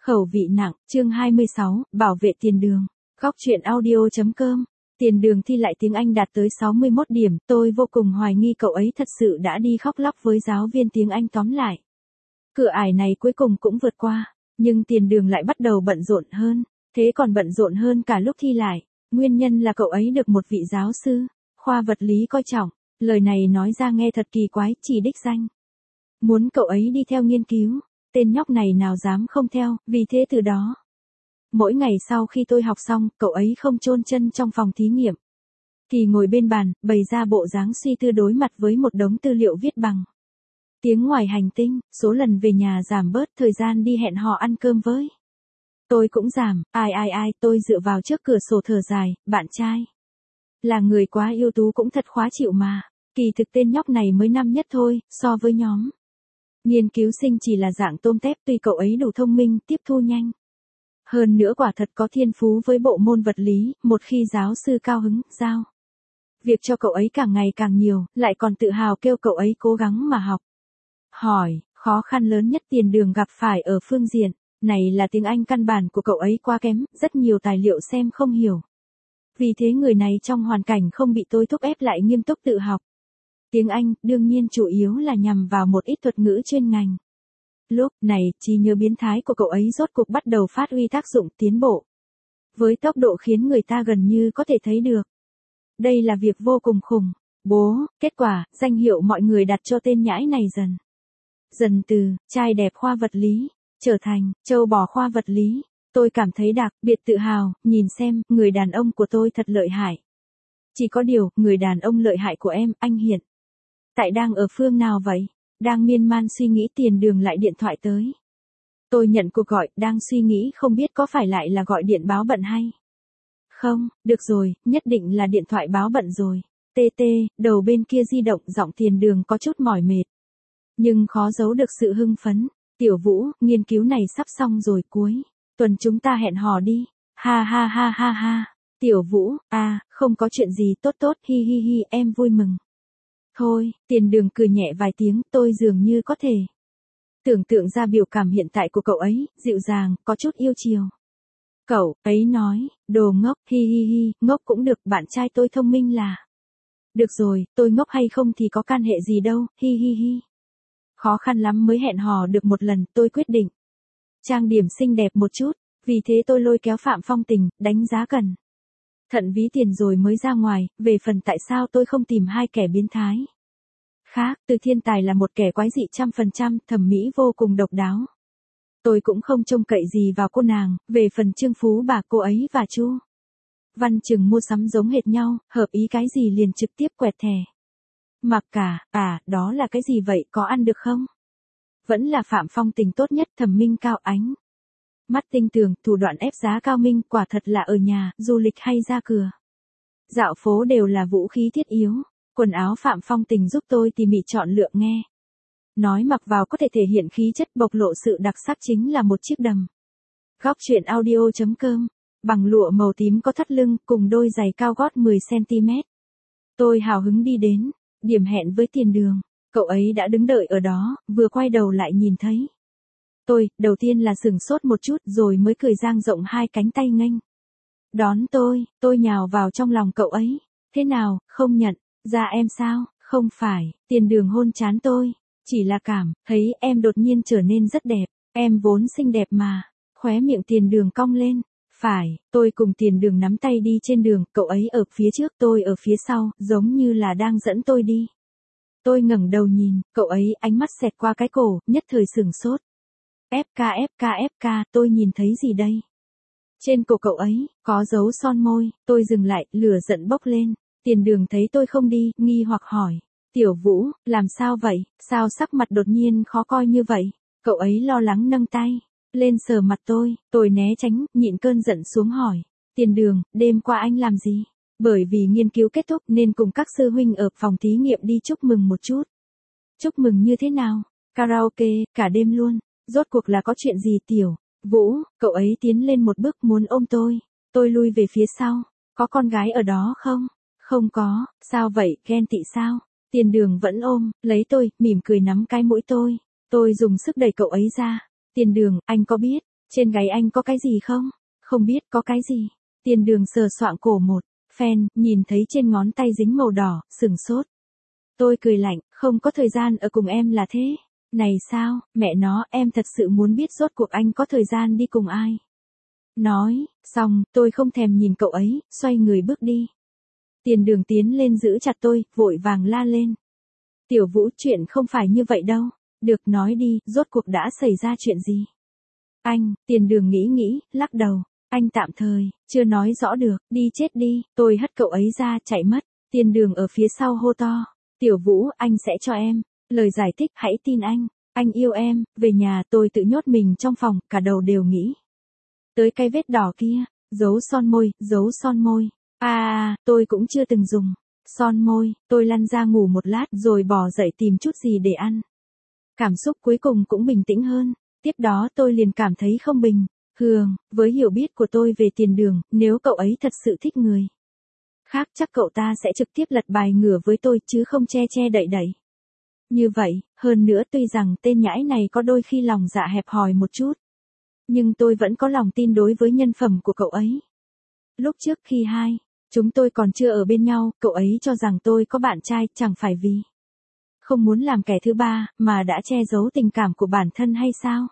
Khẩu vị nặng, chương 26, bảo vệ tiền đường. Góc truyện audio.com. Tiền đường thi lại tiếng Anh đạt tới 61 điểm, tôi vô cùng hoài nghi cậu ấy thật sự đã đi khóc lóc với giáo viên tiếng Anh tóm lại. Cửa ải này cuối cùng cũng vượt qua, nhưng tiền đường lại bắt đầu bận rộn hơn, thế còn bận rộn hơn cả lúc thi lại. Nguyên nhân là cậu ấy được một vị giáo sư, khoa vật lý coi trọng, lời này nói ra nghe thật kỳ quái, chỉ đích danh. Muốn cậu ấy đi theo nghiên cứu. Tên nhóc này nào dám không theo, vì thế từ đó. Mỗi ngày sau khi tôi học xong, cậu ấy không chôn chân trong phòng thí nghiệm. Thì ngồi bên bàn, bày ra bộ dáng suy tư đối mặt với một đống tư liệu viết bằng tiếng ngoài hành tinh, số lần về nhà giảm bớt, thời gian đi hẹn hò ăn cơm với. Tôi cũng giảm, tôi dựa vào trước cửa sổ thở dài, bạn trai. Là người quá ưu tú cũng thật khó chịu mà, kỳ thực tên nhóc này mới năm nhất thôi, so với nhóm. Nghiên cứu sinh chỉ là dạng tôm tép, tuy cậu ấy đủ thông minh, tiếp thu nhanh. Hơn nữa quả thật có thiên phú với bộ môn vật lý, một khi giáo sư cao hứng, giao việc cho cậu ấy càng ngày càng nhiều, lại còn tự hào kêu cậu ấy cố gắng mà học. Hỏi, khó khăn lớn nhất tiền đường gặp phải ở phương diện này là tiếng Anh căn bản của cậu ấy quá kém, rất nhiều tài liệu xem không hiểu. Vì thế người này trong hoàn cảnh không bị tôi thúc ép lại nghiêm túc tự học. Tiếng Anh, đương nhiên chủ yếu là nhằm vào một ít thuật ngữ chuyên ngành. Lúc này, trí nhớ biến thái của cậu ấy rốt cuộc bắt đầu phát huy tác dụng tiến bộ. Với tốc độ khiến người ta gần như có thể thấy được. Đây là việc vô cùng khủng. Kết quả, danh hiệu mọi người đặt cho tên nhãi này dần từ, trai đẹp khoa vật lý, trở thành, trâu bò khoa vật lý. Tôi cảm thấy đặc biệt tự hào, nhìn xem, người đàn ông của tôi thật lợi hại. Chỉ có điều, người đàn ông lợi hại của em, anh Hiển. Tại đang ở phương nào vậy? Đang miên man suy nghĩ tiền đường lại điện thoại tới. Tôi nhận cuộc gọi, đang suy nghĩ không biết có phải lại là gọi điện báo bận hay. Không, được rồi, nhất định là điện thoại báo bận rồi. Đầu bên kia di động giọng tiền đường có chút mỏi mệt. Nhưng khó giấu được sự hưng phấn. Tiểu Vũ, nghiên cứu này sắp xong rồi, cuối tuần chúng ta hẹn hò đi. Ha. Tiểu Vũ, không có chuyện gì, tốt, hi, em vui mừng. Thôi, tiền đường cười nhẹ vài tiếng, tôi dường như có thể tưởng tượng ra biểu cảm hiện tại của cậu ấy, dịu dàng, có chút yêu chiều. Cậu ấy nói, đồ ngốc, hi, ngốc cũng được, bạn trai tôi thông minh là. Được rồi, tôi ngốc hay không thì có can hệ gì đâu, hi. Khó khăn lắm mới hẹn hò được một lần, tôi quyết định trang điểm xinh đẹp một chút, vì thế tôi lôi kéo Phạm Phong Tình, đánh giá cẩn thận ví tiền rồi mới ra ngoài, về phần tại sao tôi không tìm hai kẻ biến thái khác, Từ Thiên Tài là một kẻ quái dị 100%, thẩm mỹ vô cùng độc đáo. Tôi cũng không trông cậy gì vào cô nàng, về phần Trương Phú bà, cô ấy và Chu Văn Trừng mua sắm giống hệt nhau, hợp ý cái gì liền trực tiếp quẹt thẻ. Mặc cả, đó là cái gì vậy, có ăn được không? Vẫn là Phạm Phong Tình tốt nhất, thẩm minh cao ánh mắt tinh tường, thủ đoạn ép giá cao minh, quả thật là ở nhà, du lịch hay ra cửa dạo phố đều là vũ khí thiết yếu. Quần áo Phạm Phong Tình giúp tôi tỉ mỉ chọn lựa, nghe nói mặc vào có thể thể hiện khí chất, bộc lộ sự đặc sắc, chính là một chiếc đầm. Góc truyện audio.com, bằng lụa màu tím có thắt lưng, cùng đôi giày cao gót 10cm. Tôi hào hứng đi đến điểm hẹn với tiền đường. Cậu ấy đã đứng đợi ở đó, vừa quay đầu lại nhìn thấy tôi, đầu tiên là sửng sốt một chút rồi mới cười dang rộng hai cánh tay nghênh đón tôi nhào vào trong lòng cậu ấy. Thế nào, không nhận ra em sao? Không phải, tiền đường hôn trán tôi, chỉ là cảm thấy em đột nhiên trở nên rất đẹp, em vốn xinh đẹp mà. Khóe miệng tiền đường cong lên. Phải, tôi cùng tiền đường nắm tay đi trên đường, cậu ấy ở phía trước, tôi ở phía sau, giống như là đang dẫn tôi đi. Tôi ngẩng đầu nhìn, cậu ấy ánh mắt xẹt qua cái cổ, nhất thời sửng sốt. FK, tôi nhìn thấy gì đây? Trên cổ cậu ấy, có dấu son môi, tôi dừng lại, lửa giận bốc lên. Tiền đường thấy tôi không đi, nghi hoặc hỏi. Tiểu Vũ, làm sao vậy, sao sắc mặt đột nhiên khó coi như vậy? Cậu ấy lo lắng nâng tay lên sờ mặt tôi né tránh, nhịn cơn giận xuống hỏi. Tiền đường, đêm qua anh làm gì? Bởi vì nghiên cứu kết thúc nên cùng các sư huynh ở phòng thí nghiệm đi chúc mừng một chút. Chúc mừng như thế nào? Karaoke, cả đêm luôn. Rốt cuộc là có chuyện gì Tiểu Vũ? Cậu ấy tiến lên một bước muốn ôm tôi lui về phía sau. Có con gái ở đó không? Không có, sao vậy, ghen tị sao? Tiền đường vẫn ôm lấy tôi, mỉm cười nắm cái mũi tôi dùng sức đẩy cậu ấy ra. Tiền đường, anh có biết Trên gáy anh có cái gì không? Không biết có cái gì. Tiền Đường sờ soạng cổ một phen, nhìn thấy trên ngón tay dính màu đỏ, sừng sốt. Tôi cười lạnh, không có thời gian ở cùng em là thế. Này sao, mẹ nó, em thật sự muốn biết rốt cuộc anh có thời gian đi cùng ai. Nói, xong, tôi không thèm nhìn cậu ấy, xoay người bước đi. Tiền Đường tiến lên giữ chặt tôi, vội vàng la lên. Tiểu Vũ, chuyện không phải như vậy đâu. Được, nói đi, rốt cuộc đã xảy ra chuyện gì? Anh, Tiền Đường nghĩ, lắc đầu. Anh tạm thời, chưa nói rõ được, đi chết đi, tôi hất cậu ấy ra, chạy mất. Tiền Đường ở phía sau hô to. Tiểu Vũ, anh sẽ cho em. Lời giải thích, hãy tin anh yêu em, về nhà tôi tự nhốt mình trong phòng, cả đầu đều nghĩ. Tới cái vết đỏ kia, giấu son môi. Tôi cũng chưa từng dùng. Son môi, tôi lăn ra ngủ một lát rồi bò dậy tìm chút gì để ăn. Cảm xúc cuối cùng cũng bình tĩnh hơn. Tiếp đó tôi liền cảm thấy không bình. Với hiểu biết của tôi về Tiền Đường, nếu cậu ấy thật sự thích người khác chắc cậu ta sẽ trực tiếp lật bài ngửa với tôi chứ không che che đậy đậy. Như vậy, hơn nữa tuy rằng tên nhãi này có đôi khi lòng dạ hẹp hòi một chút. Nhưng tôi vẫn có lòng tin đối với nhân phẩm của cậu ấy. Lúc trước khi chúng tôi còn chưa ở bên nhau, cậu ấy cho rằng tôi có bạn trai, chẳng phải vì không muốn làm kẻ thứ ba, mà đã che giấu tình cảm của bản thân hay sao?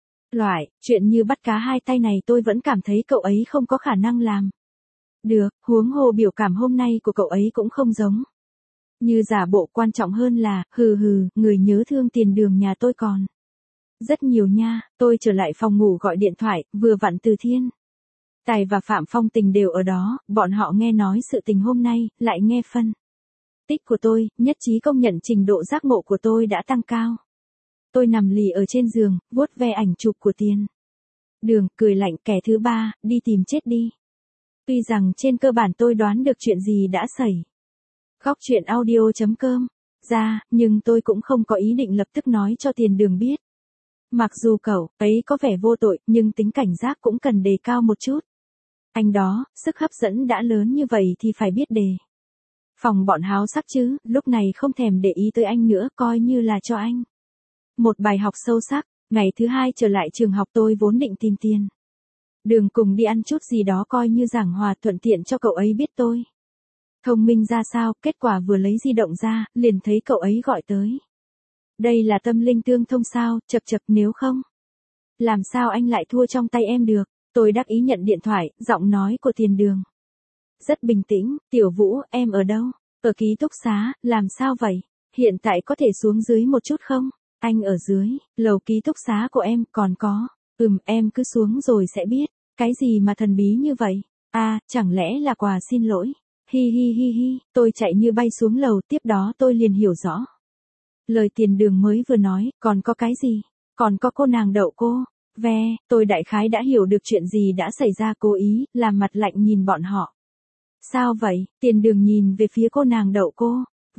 Chuyện như bắt cá hai tay này tôi vẫn cảm thấy cậu ấy không có khả năng làm được, huống hồ biểu cảm hôm nay của cậu ấy cũng không giống như giả bộ. Quan trọng hơn là, người nhớ thương Tiền Đường nhà tôi còn rất nhiều nha. Tôi trở lại phòng ngủ gọi điện thoại, vừa vặn Từ Thiên, Tài và Phạm Phong Tình đều ở đó, bọn họ nghe nói sự tình hôm nay, lại nghe phân tích của tôi, nhất trí công nhận trình độ giác ngộ của tôi đã tăng cao. Tôi nằm lì ở trên giường, vuốt ve ảnh chụp của Tiền Đường, cười lạnh, kẻ thứ ba, đi tìm chết đi. Tuy rằng trên cơ bản tôi đoán được chuyện gì đã xảy Góc chuyện audio.com ra, nhưng tôi cũng không có ý định lập tức nói cho Tiền Đường biết. Mặc dù cậu ấy có vẻ vô tội, nhưng tính cảnh giác cũng cần đề cao một chút. Anh đó, sức hấp dẫn đã lớn như vậy thì phải biết đề phòng bọn háo sắc chứ, lúc này không thèm để ý tới anh nữa, coi như là cho anh một bài học sâu sắc. Ngày thứ hai trở lại trường học tôi vốn định tìm Tiền Đường cùng đi ăn chút gì đó coi như giảng hòa, thuận tiện cho cậu ấy biết tôi thông minh ra sao. Kết quả vừa lấy di động ra, liền thấy cậu ấy gọi tới. Đây là tâm linh tương thông sao, chập nếu không. Làm sao anh lại thua trong tay em được. Tôi đắc ý nhận điện thoại, giọng nói của Tiền Đường rất bình tĩnh. Tiểu Vũ, em ở đâu? Ở ký túc xá, làm sao vậy? Hiện tại có thể xuống dưới một chút không? Anh ở dưới, lầu ký túc xá của em, còn có. Em cứ xuống rồi sẽ biết. Cái gì mà thần bí như vậy? Chẳng lẽ là quà xin lỗi? Hi, tôi chạy như bay xuống lầu, tiếp đó tôi liền hiểu rõ. Lời Tiền Đường mới vừa nói, còn có cái gì? Còn có cô nàng đậu cô. Tôi đại khái đã hiểu được chuyện gì đã xảy ra, cố ý, làm mặt lạnh nhìn bọn họ. Sao vậy? Tiền Đường nhìn về phía cô nàng đậu cô.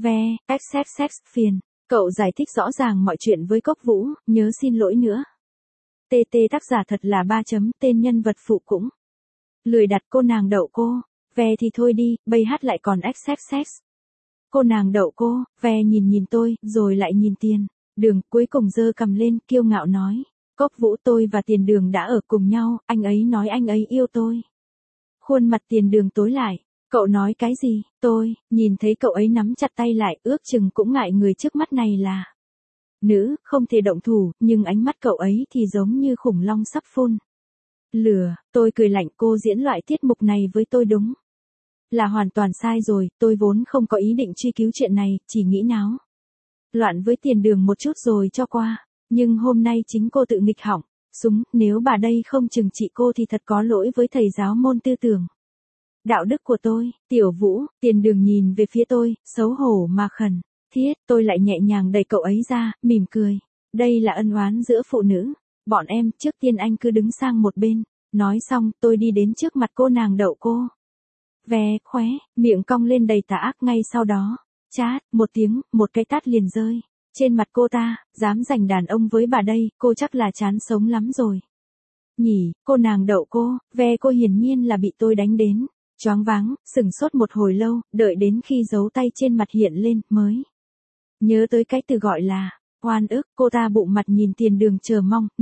Phiền. Cậu giải thích rõ ràng mọi chuyện với Cốc Vũ, nhớ xin lỗi nữa. Tác giả thật là tên nhân vật phụ cũng lười đặt. Cô nàng đậu cô. Thì thôi đi, bây hát lại còn XXX. Cô nàng đậu cô, nhìn tôi, rồi lại nhìn Tiền Đường, cuối cùng giơ cầm lên, kiêu ngạo nói. Cốc Vũ, tôi và Tiền Đường đã ở cùng nhau, anh ấy nói anh ấy yêu tôi. Khuôn mặt Tiền Đường tối lại. Cậu nói cái gì? Tôi nhìn thấy cậu ấy nắm chặt tay lại, ước chừng cũng ngại người trước mắt này là nữ, không thể động thủ, nhưng ánh mắt cậu ấy thì giống như khủng long sắp phun lửa. Tôi cười lạnh, cô diễn loại tiết mục này với tôi đúng là hoàn toàn sai rồi. Tôi vốn không có ý định truy cứu chuyện này, chỉ nghĩ náo loạn với Tiền Đường một chút rồi cho qua. Nhưng hôm nay chính cô tự nghịch hỏng súng, nếu bà đây không trừng trị cô thì thật có lỗi với thầy giáo môn tư tưởng đạo đức của tôi. Tiểu Vũ, Tiền Đường nhìn về phía tôi, xấu hổ mà khẩn thiết. Tôi lại nhẹ nhàng đẩy cậu ấy ra, mỉm cười. Đây là ân oán giữa phụ nữ. Bọn em, trước tiên anh cứ đứng sang một bên. Nói xong, tôi đi đến trước mặt cô nàng đậu cô. Khóe, miệng cong lên đầy tà ác. Ngay sau đó, chát, một tiếng, một cái tát liền rơi trên mặt cô ta. Dám giành đàn ông với bà đây, cô chắc là chán sống lắm rồi nhỉ. Cô nàng đậu cô. Cô hiển nhiên là bị tôi đánh đến choáng váng, sửng sốt một hồi lâu, đợi đến khi dấu tay trên mặt hiện lên, mới nhớ tới cái từ gọi là oan ức. Cô ta bụng mặt nhìn Tiền Đường chờ mong, nước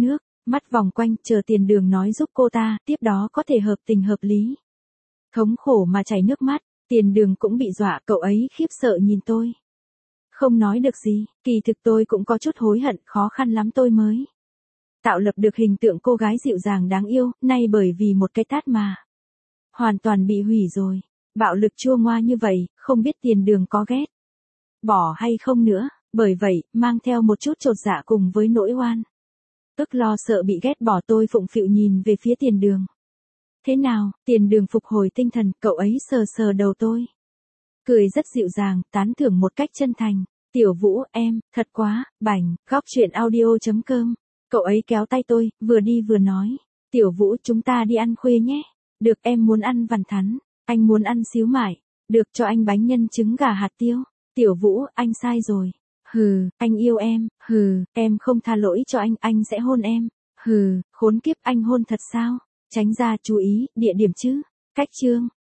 Mắt vòng quanh, chờ Tiền Đường nói giúp cô ta, tiếp đó có thể hợp tình hợp lý. Thống khổ mà chảy nước mắt, Tiền Đường cũng bị dọa, cậu ấy khiếp sợ nhìn tôi. Không nói được gì, kỳ thực tôi cũng có chút hối hận, khó khăn lắm tôi mới tạo lập được hình tượng cô gái dịu dàng đáng yêu, nay bởi vì một cái tát mà hoàn toàn bị hủy rồi. Bạo lực chua ngoa như vậy, không biết Tiền Đường có ghét bỏ hay không nữa, bởi vậy, mang theo một chút chột dạ cùng với nỗi oan ức lo sợ bị ghét bỏ, tôi phụng phịu nhìn về phía Tiền Đường. Thế nào? Tiền Đường phục hồi tinh thần, cậu ấy sờ sờ đầu tôi. Cười rất dịu dàng, tán thưởng một cách chân thành. Tiểu Vũ, em, thật quá, bảnh, góc chuyện audio.com. Cậu ấy kéo tay tôi, vừa đi vừa nói. Tiểu Vũ, chúng ta đi ăn khuya nhé. Được, em muốn ăn vằn thắn. Anh muốn ăn xíu mại. Được, cho anh bánh nhân trứng gà hạt tiêu. Tiểu Vũ, anh sai rồi. Hừ, anh yêu em. Hừ, em không tha lỗi cho anh sẽ hôn em. Hừ, khốn kiếp, anh hôn thật sao? Tránh ra, chú ý, địa điểm chứ. Cách chương.